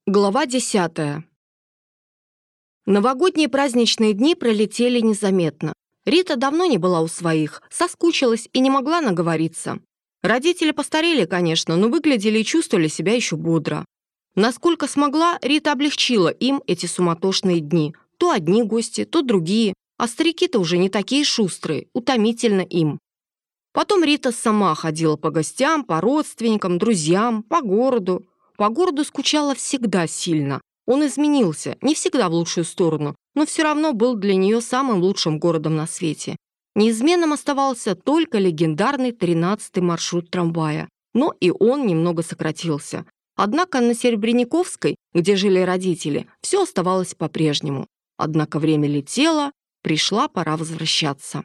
Глава 10. Новогодние праздничные дни пролетели незаметно. Рита давно не была у своих, соскучилась и не могла наговориться. Родители постарели, конечно, но выглядели и чувствовали себя еще бодро. Насколько смогла, Рита облегчила им эти суматошные дни. То одни гости, то другие, а старики-то уже не такие шустрые, утомительно им. Потом Рита сама ходила по гостям, по родственникам, друзьям, по городу. По городу скучала всегда сильно. Он изменился, не всегда в лучшую сторону, но все равно был для нее самым лучшим городом на свете. Неизменным оставался только легендарный 13-й маршрут трамвая, но и он немного сократился. Однако на Серебряниковской, где жили родители, все оставалось по-прежнему. Однако время летело, пришла пора возвращаться.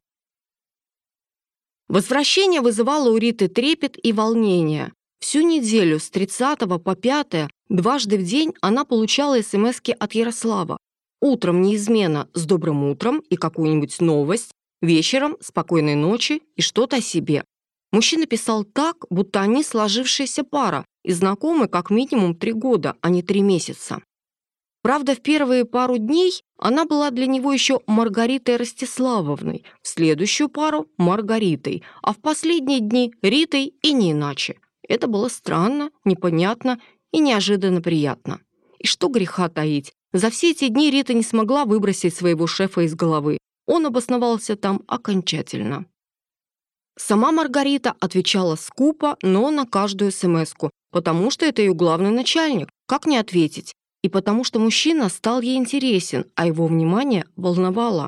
Возвращение вызывало у Риты трепет и волнение. Всю неделю с 30 по 5 дважды в день она получала смски от Ярослава. Утром неизменно «С добрым утром» и какую-нибудь новость, вечером «Спокойной ночи» и что-то о себе. Мужчина писал так, будто они сложившаяся пара и знакомы как минимум 3 года, а не 3 месяца. Правда, в первые пару дней она была для него еще Маргаритой Ростиславовной, в следующую пару – Маргаритой, а в последние дни – Ритой и не иначе. Это было странно, непонятно и неожиданно приятно. И что греха таить, за все эти дни Рита не смогла выбросить своего шефа из головы. Он обосновался там окончательно. Сама Маргарита отвечала скупо, но на каждую смс-ку, потому что это ее главный начальник, как не ответить, и потому что мужчина стал ей интересен, а его внимание волновало.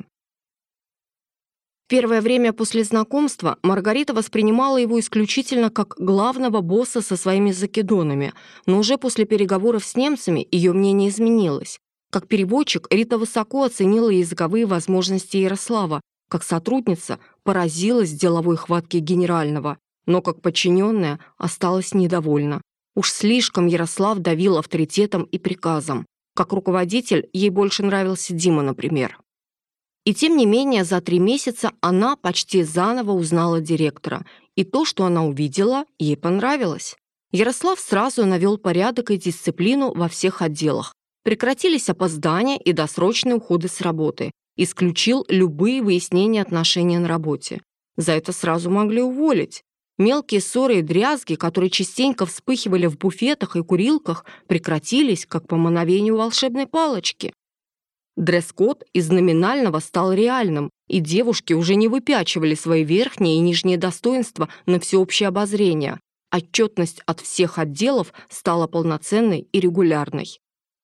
Первое время после знакомства Маргарита воспринимала его исключительно как главного босса со своими закидонами, но уже после переговоров с немцами ее мнение изменилось. Как переводчик Рита высоко оценила языковые возможности Ярослава, как сотрудница поразилась деловой хваткой генерального, но как подчиненная осталась недовольна. Уж слишком Ярослав давил авторитетом и приказом. Как руководитель ей больше нравился Дима, например. И тем не менее, за 3 месяца она почти заново узнала директора, и то, что она увидела, ей понравилось. Ярослав сразу навел порядок и дисциплину во всех отделах. Прекратились опоздания и досрочные уходы с работы. Исключил любые выяснения отношений на работе. За это сразу могли уволить. Мелкие ссоры и дрязги, которые частенько вспыхивали в буфетах и курилках, прекратились, как по мановению волшебной палочки. Дресс-код из номинального стал реальным, и девушки уже не выпячивали свои верхние и нижние достоинства на всеобщее обозрение. Отчетность от всех отделов стала полноценной и регулярной.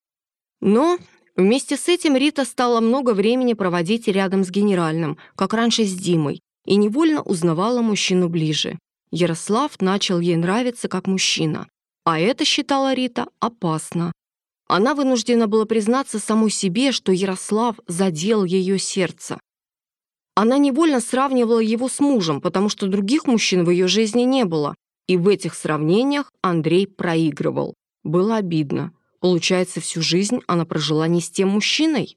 Но вместе с этим Рита стала много времени проводить рядом с генеральным, как раньше с Димой, и невольно узнавала мужчину ближе. Ярослав начал ей нравиться как мужчина, а это, считала Рита, опасно. Она вынуждена была признаться самой себе, что Ярослав задел ее сердце. Она невольно сравнивала его с мужем, потому что других мужчин в ее жизни не было. И в этих сравнениях Андрей проигрывал. Было обидно. Получается, всю жизнь она прожила не с тем мужчиной?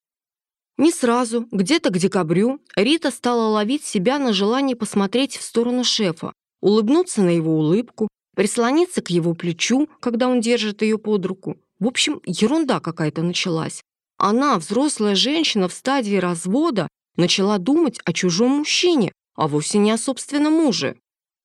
Не сразу, где-то к декабрю, Рита стала ловить себя на желании посмотреть в сторону шефа, улыбнуться на его улыбку, прислониться к его плечу, когда он держит ее под руку. В общем, ерунда какая-то началась. Она, взрослая женщина в стадии развода, начала думать о чужом мужчине, а вовсе не о собственном муже.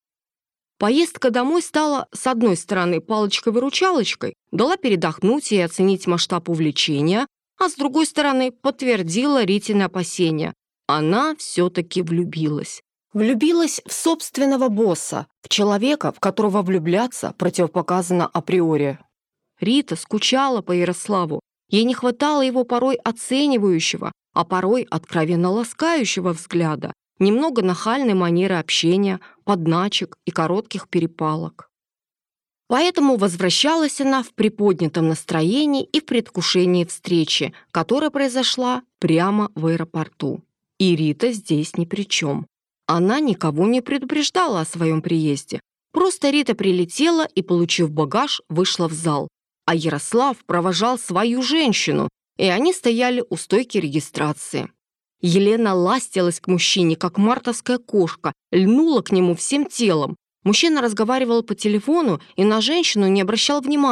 Поездка домой стала, с одной стороны, палочкой-выручалочкой, дала передохнуть и оценить масштаб увлечения, а с другой стороны, подтвердила Ритины опасения. Она все-таки влюбилась. Влюбилась в собственного босса, в человека, в которого влюбляться противопоказано априори. Рита скучала по Ярославу. Ей не хватало его порой оценивающего, а порой откровенно ласкающего взгляда, немного нахальной манеры общения, подначек и коротких перепалок. Поэтому возвращалась она в приподнятом настроении и в предвкушении встречи, которая произошла прямо в аэропорту. И Рита здесь ни при чем. Она никого не предупреждала о своем приезде. Просто Рита прилетела и, получив багаж, вышла в зал. А Ярослав провожал свою женщину, и они стояли у стойки регистрации. Елена ластилась к мужчине, как мартовская кошка, льнула к нему всем телом. Мужчина разговаривал по телефону и на женщину не обращал внимания,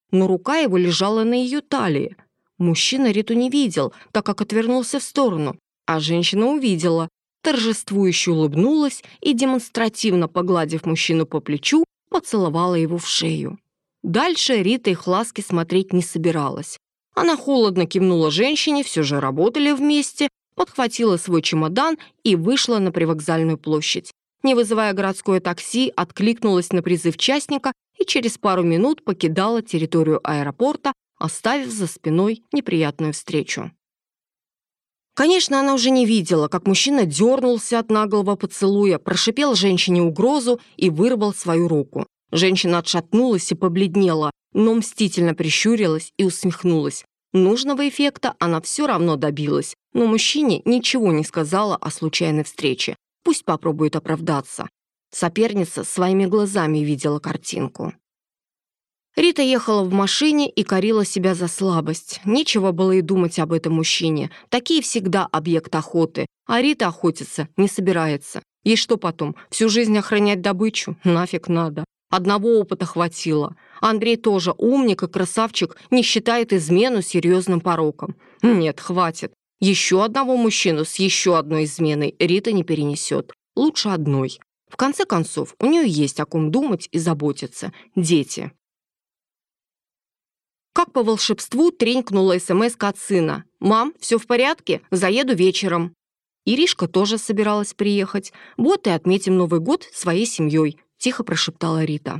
но рука его лежала на ее талии. Мужчина Риту не видел, так как отвернулся в сторону, а женщина увидела, торжествующе улыбнулась и, демонстративно погладив мужчину по плечу, поцеловала его в шею. Дальше Рита их ласки смотреть не собиралась. Она холодно кивнула женщине, все же работали вместе, подхватила свой чемодан и вышла на привокзальную площадь. Не вызывая городское такси, откликнулась на призыв частника и через пару минут покидала территорию аэропорта, оставив за спиной неприятную встречу. Конечно, она уже не видела, как мужчина дернулся от наглого поцелуя, прошипел женщине угрозу и вырвал свою руку. Женщина отшатнулась и побледнела, но мстительно прищурилась и усмехнулась. Нужного эффекта она все равно добилась, но мужчине ничего не сказала о случайной встрече. Пусть попробует оправдаться. Соперница своими глазами видела картинку. Рита ехала в машине и корила себя за слабость. Нечего было и думать об этом мужчине. Такие всегда объект охоты. А Рита охотиться не собирается. Ей что потом, всю жизнь охранять добычу? Нафиг надо. Одного опыта хватило. Андрей тоже умник и красавчик, не считает измену серьезным пороком. Нет, хватит. Еще одного мужчину с еще одной изменой Рита не перенесет. Лучше одной. В конце концов, у нее есть о ком думать и заботиться. Дети. Как по волшебству тренькнула смс-ка от сына. «Мам, все в порядке? Заеду вечером». Иришка тоже собиралась приехать. «Вот и отметим Новый год своей семьей», – тихо прошептала Рита.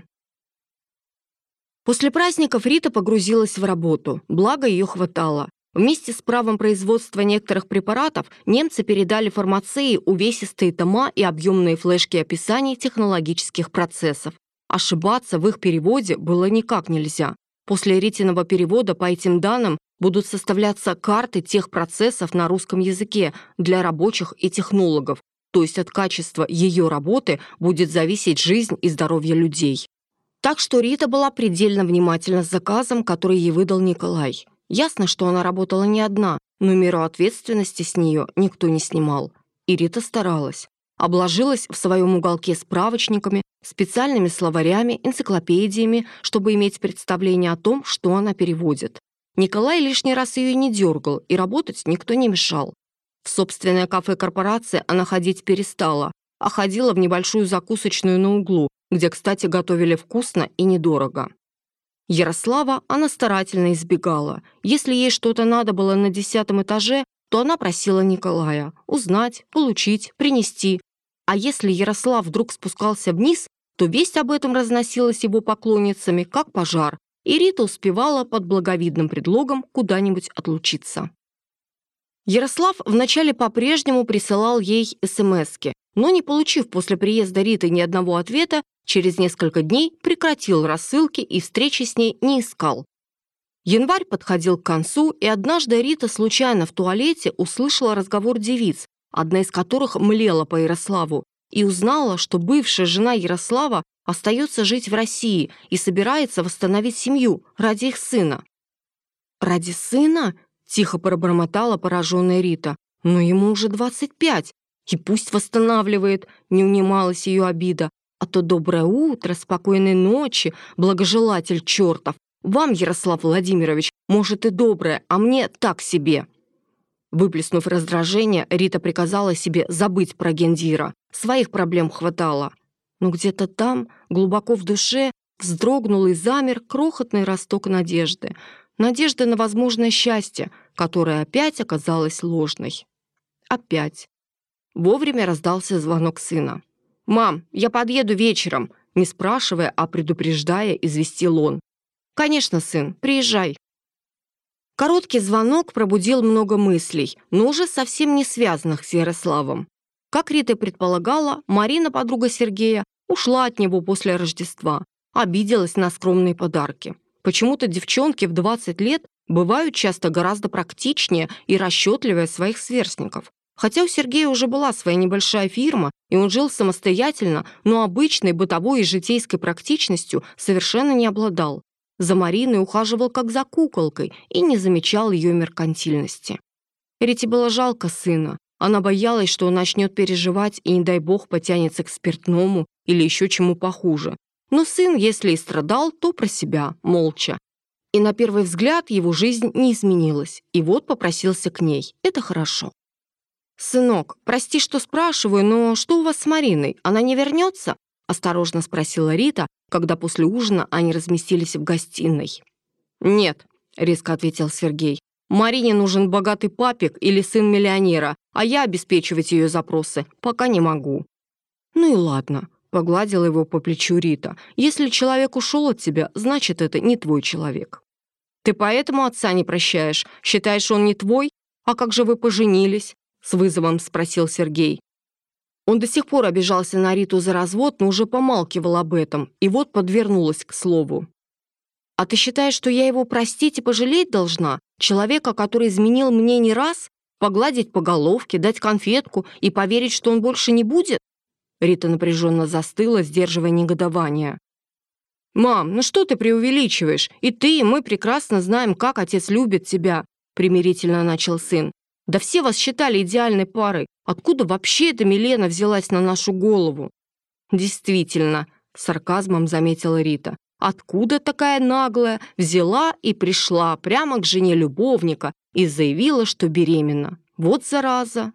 После праздников Рита погрузилась в работу, благо ее хватало. Вместе с правом производства некоторых препаратов немцы передали фармацеи увесистые тома и объемные флешки описаний технологических процессов. Ошибаться в их переводе было никак нельзя. После Ритиного перевода по этим данным будут составляться карты тех процессов на русском языке для рабочих и технологов, то есть от качества ее работы будет зависеть жизнь и здоровье людей. Так что Рита была предельно внимательна с заказом, который ей выдал Николай. Ясно, что она работала не одна, но меру ответственности с нее никто не снимал. И Рита старалась. Обложилась в своем уголке справочниками, специальными словарями, энциклопедиями, чтобы иметь представление о том, что она переводит. Николай лишний раз ее не дергал, и работать никто не мешал. В собственное кафе корпорации она ходить перестала, а ходила в небольшую закусочную на углу, где, кстати, готовили вкусно и недорого. Ярослава она старательно избегала. Если ей что-то надо было на 10-м этаже, то она просила Николая узнать, получить, принести. А если Ярослав вдруг спускался вниз, то весть об этом разносилась его поклонницами, как пожар, и Рита успевала под благовидным предлогом куда-нибудь отлучиться. Ярослав вначале по-прежнему присылал ей смски, но, не получив после приезда Риты ни одного ответа, через несколько дней прекратил рассылки и встречи с ней не искал. Январь подходил к концу, и однажды Рита случайно в туалете услышала разговор девиц, одна из которых млела по Ярославу, и узнала, что бывшая жена Ярослава остается жить в России и собирается восстановить семью ради их сына. «Ради сына?» – тихо пробормотала пораженная Рита. «Но ему уже 25, и пусть восстанавливает», – не унималась ее обида. «А то доброе утро, спокойной ночи, благожелатель чертов. Вам, Ярослав Владимирович, может и доброе, а мне так себе». Выплеснув раздражение, Рита приказала себе забыть про Гендира. Своих проблем хватало. Но где-то там, глубоко в душе, вздрогнул и замер крохотный росток надежды. Надежды на возможное счастье, которое опять оказалось ложной. Опять. Вовремя раздался звонок сына. «Мам, я подъеду вечером», не спрашивая, а предупреждая, известил он. «Конечно, сын, приезжай». Короткий звонок пробудил много мыслей, но уже совсем не связанных с Ярославом. Как Рита предполагала, Марина, подруга Сергея, ушла от него после Рождества, обиделась на скромные подарки. Почему-то девчонки в 20 лет бывают часто гораздо практичнее и расчетливее своих сверстников. Хотя у Сергея уже была своя небольшая фирма, и он жил самостоятельно, но обычной бытовой и житейской практичностью совершенно не обладал. За Мариной ухаживал как за куколкой и не замечал ее меркантильности. Рите было жалко сына. Она боялась, что он начнет переживать и, не дай бог, потянется к спиртному или еще чему похуже. Но сын, если и страдал, то про себя, молча. И на первый взгляд его жизнь не изменилась. И вот попросился к ней. Это хорошо. «Сынок, прости, что спрашиваю, но что у вас с Мариной? Она не вернется?» – осторожно спросила Рита, когда после ужина они разместились в гостиной. «Нет», – резко ответил Сергей. «Марине нужен богатый папик или сын миллионера, а я обеспечивать ее запросы пока не могу». «Ну и ладно», – погладила его по плечу Рита. «Если человек ушел от тебя, значит, это не твой человек». «Ты поэтому отца не прощаешь? Считаешь, он не твой? А как же вы поженились?» – с вызовом спросил Сергей. Он до сих пор обижался на Риту за развод, но уже помалкивал об этом, и вот подвернулась к слову. «А ты считаешь, что я его простить и пожалеть должна? Человека, который изменил мне не раз? Погладить по головке, дать конфетку и поверить, что он больше не будет?» Рита напряженно застыла, сдерживая негодование. «Мам, ну что ты преувеличиваешь? И ты, и мы прекрасно знаем, как отец любит тебя», примирительно начал сын. «Да все вас считали идеальной парой. Откуда вообще эта Милена взялась на нашу голову?» «Действительно», — с сарказмом заметила Рита. «Откуда такая наглая взяла и пришла прямо к жене любовника и заявила, что беременна? Вот зараза!»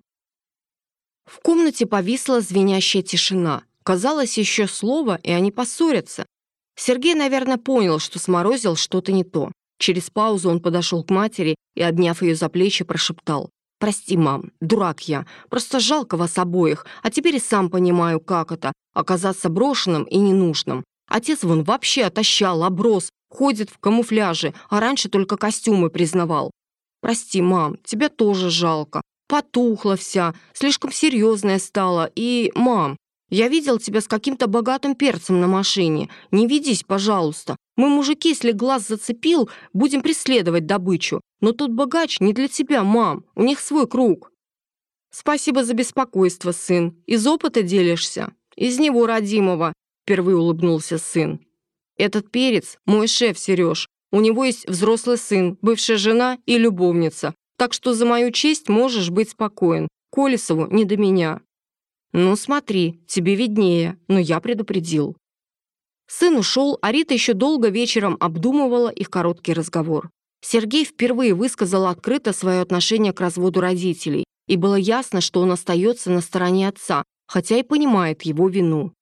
В комнате повисла звенящая тишина. Казалось, еще слово, и они поссорятся. Сергей, наверное, понял, что сморозил что-то не то. Через паузу он подошел к матери и, обняв ее за плечи, прошептал: «Прости, мам, дурак я. Просто жалко вас обоих, а теперь и сам понимаю, как это — оказаться брошенным и ненужным. Отец вон вообще отощал, оброс, ходит в камуфляже, а раньше только костюмы признавал. Прости, мам, тебя тоже жалко. Потухла вся, слишком серьезная стала. И, мам, я видел тебя с каким-то богатым перцем на машине. Не ведись, пожалуйста. Мы, мужики, если глаз зацепил, будем преследовать добычу. Но тот богач не для тебя, мам. У них свой круг». «Спасибо за беспокойство, сын. Из опыта делишься?» «Из него, родимого», — впервые улыбнулся сын. «Этот перец — мой шеф, Сереж. У него есть взрослый сын, бывшая жена и любовница. Так что за мою честь можешь быть спокоен. Колесову не до меня». «Ну смотри, тебе виднее, но я предупредил». Сын ушел, а Рита еще долго вечером обдумывала их короткий разговор. Сергей впервые высказал открыто свое отношение к разводу родителей, и было ясно, что он остается на стороне отца, хотя и понимает его вину.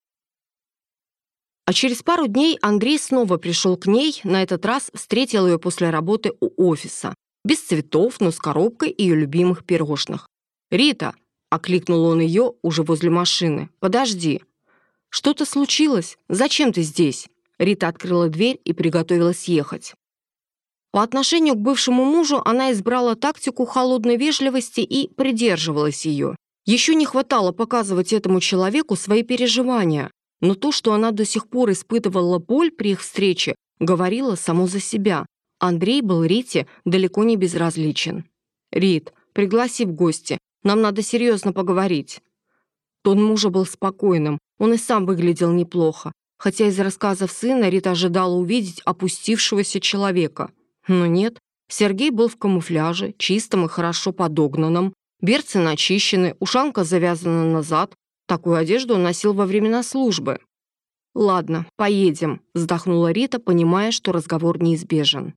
А через пару дней Андрей снова пришел к ней, на этот раз встретил ее после работы у офиса. Без цветов, но с коробкой ее любимых пирожных. «Рита!» — окликнул он ее уже возле машины. «Подожди!» «Что-то случилось? Зачем ты здесь?» Рита открыла дверь и приготовилась ехать. По отношению к бывшему мужу она избрала тактику холодной вежливости и придерживалась ее. Еще не хватало показывать этому человеку свои переживания, но то, что она до сих пор испытывала боль при их встрече, говорило само за себя. Андрей был Рите далеко не безразличен. «Рит, пригласи в гости, нам надо серьезно поговорить». Тон мужа был спокойным, он и сам выглядел неплохо, хотя из рассказов сына Рита ожидала увидеть опустившегося человека. Но нет, Сергей был в камуфляже, чистом и хорошо подогнанном, берцы начищены, ушанка завязана назад. Такую одежду он носил во времена службы. «Ладно, поедем», — вздохнула Рита, понимая, что разговор неизбежен.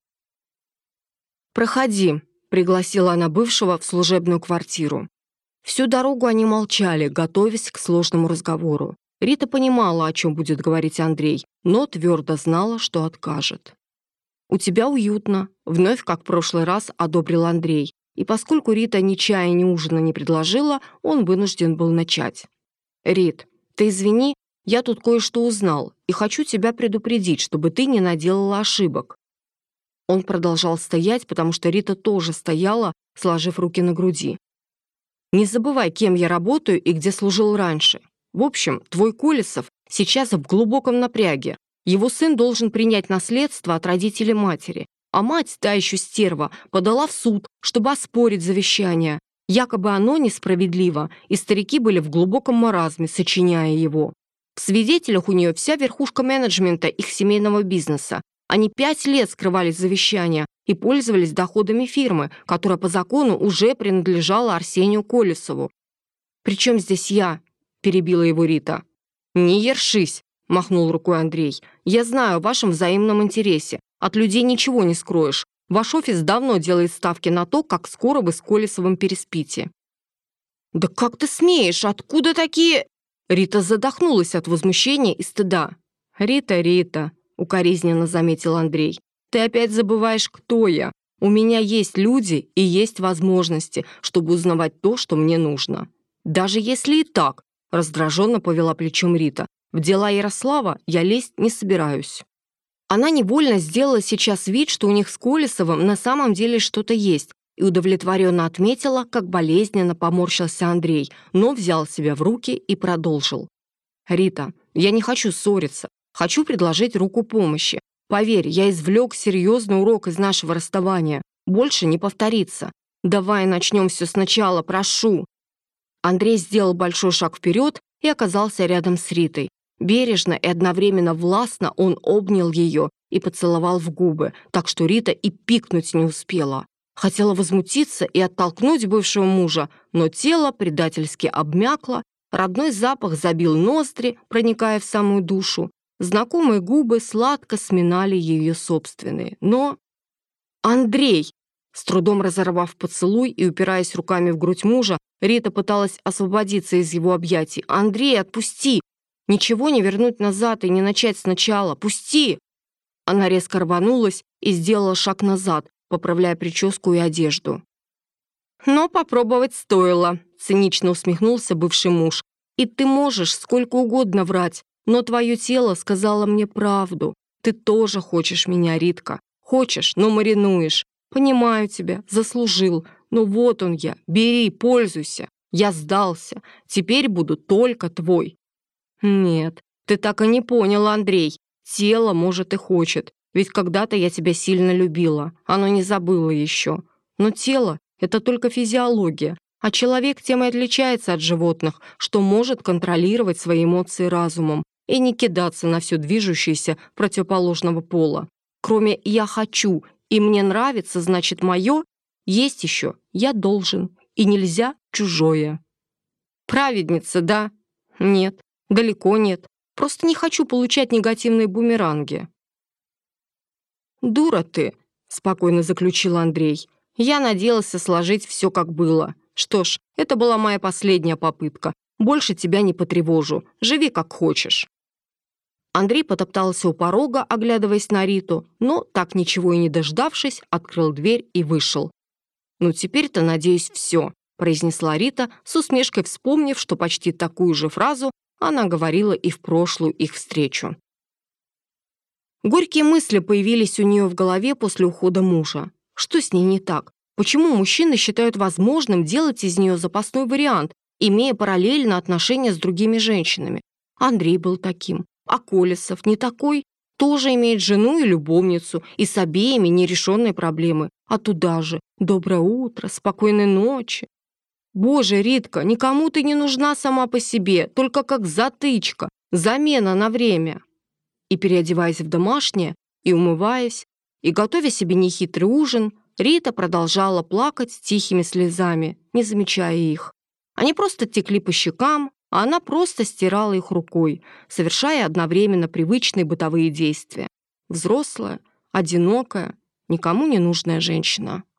«Проходи», — пригласила она бывшего в служебную квартиру. Всю дорогу они молчали, готовясь к сложному разговору. Рита понимала, о чем будет говорить Андрей, но твердо знала, что откажет. «У тебя уютно», — вновь, как в прошлый раз, одобрил Андрей. И поскольку Рита ни чая, ни ужина не предложила, он вынужден был начать. «Рит, ты извини, я тут кое-что узнал и хочу тебя предупредить, чтобы ты не наделала ошибок». Он продолжал стоять, потому что Рита тоже стояла, сложив руки на груди. «Не забывай, кем я работаю и где служил раньше. В общем, твой Колесов сейчас в глубоком напряге. Его сын должен принять наследство от родителей матери, а мать, та еще стерва, подала в суд, чтобы оспорить завещание. Якобы оно несправедливо, и старики были в глубоком маразме, сочиняя его. В свидетелях у нее вся верхушка менеджмента их семейного бизнеса. Они 5 лет скрывали завещание и пользовались доходами фирмы, которая по закону уже принадлежала Арсению Колесову. «Причем здесь я?» – перебила его Рита. «Не ершись», – махнул рукой Андрей. «Я знаю о вашем взаимном интересе. От людей ничего не скроешь. Ваш офис давно делает ставки на то, как скоро вы с Колесовым переспите». «Да как ты смеешь? Откуда такие...» Рита задохнулась от возмущения и стыда. «Рита», — укоризненно заметил Андрей, «ты опять забываешь, кто я. У меня есть люди и есть возможности, чтобы узнавать то, что мне нужно». «Даже если и так», — раздраженно повела плечом Рита, «в дела Ярослава я лезть не собираюсь». Она невольно сделала сейчас вид, что у них с Колесовым на самом деле что-то есть, и удовлетворенно отметила, как болезненно поморщился Андрей, но взял себя в руки и продолжил. «Рита, я не хочу ссориться. Хочу предложить руку помощи. Поверь, я извлек серьезный урок из нашего расставания. Больше не повторится. Давай начнем все сначала, прошу». Андрей сделал большой шаг вперед и оказался рядом с Ритой. Бережно и одновременно властно он обнял ее и поцеловал в губы, так что Рита и пикнуть не успела. Хотела возмутиться и оттолкнуть бывшего мужа, но тело предательски обмякло, родной запах забил ноздри, проникая в самую душу. Знакомые губы сладко сминали ее собственные. Но... «Андрей!» С трудом разорвав поцелуй и упираясь руками в грудь мужа, Рита пыталась освободиться из его объятий. «Андрей, отпусти! Ничего не вернуть назад и не начать сначала. Пусти!» Она резко рванулась и сделала шаг назад, поправляя прическу и одежду. «Но попробовать стоило», — цинично усмехнулся бывший муж. «И ты можешь сколько угодно врать, но твое тело сказало мне правду. Ты тоже хочешь меня, Ритка. Хочешь, но маринуешь. Понимаю тебя, заслужил. Но вот он я, бери, пользуйся. Я сдался. Теперь буду только твой». «Нет, ты так и не понял, Андрей. Тело, может, и хочет. Ведь когда-то я тебя сильно любила. Оно не забыло еще. Но тело — это только физиология. А человек тем и отличается от животных, что может контролировать свои эмоции разумом и не кидаться на все движущееся противоположного пола. Кроме «я хочу» и «мне нравится», значит «мое», есть еще «я должен» и «нельзя» чужое. Праведница, да? Нет. Далеко нет. Просто не хочу получать негативные бумеранги. «Дура ты», — спокойно заключил Андрей. «Я надеялся сложить все, как было. Что ж, это была моя последняя попытка. Больше тебя не потревожу. Живи, как хочешь». Андрей потоптался у порога, оглядываясь на Риту, но, так ничего и не дождавшись, открыл дверь и вышел. «Ну, теперь-то, надеюсь, все», — произнесла Рита, с усмешкой вспомнив, что почти такую же фразу она говорила и в прошлую их встречу. Горькие мысли появились у нее в голове после ухода мужа. Что с ней не так? Почему мужчины считают возможным делать из нее запасной вариант, имея параллельно отношения с другими женщинами? Андрей был таким, а Колесов не такой. Тоже имеет жену и любовницу, и с обеими нерешенные проблемы. А туда же «доброе утро», «спокойной ночи». Боже, Ритка, никому ты не нужна сама по себе, только как затычка, замена на время. И переодеваясь в домашнее, и умываясь, и готовя себе нехитрый ужин, Рита продолжала плакать тихими слезами, не замечая их. Они просто текли по щекам, а она просто стирала их рукой, совершая одновременно привычные бытовые действия. Взрослая, одинокая, никому не нужная женщина.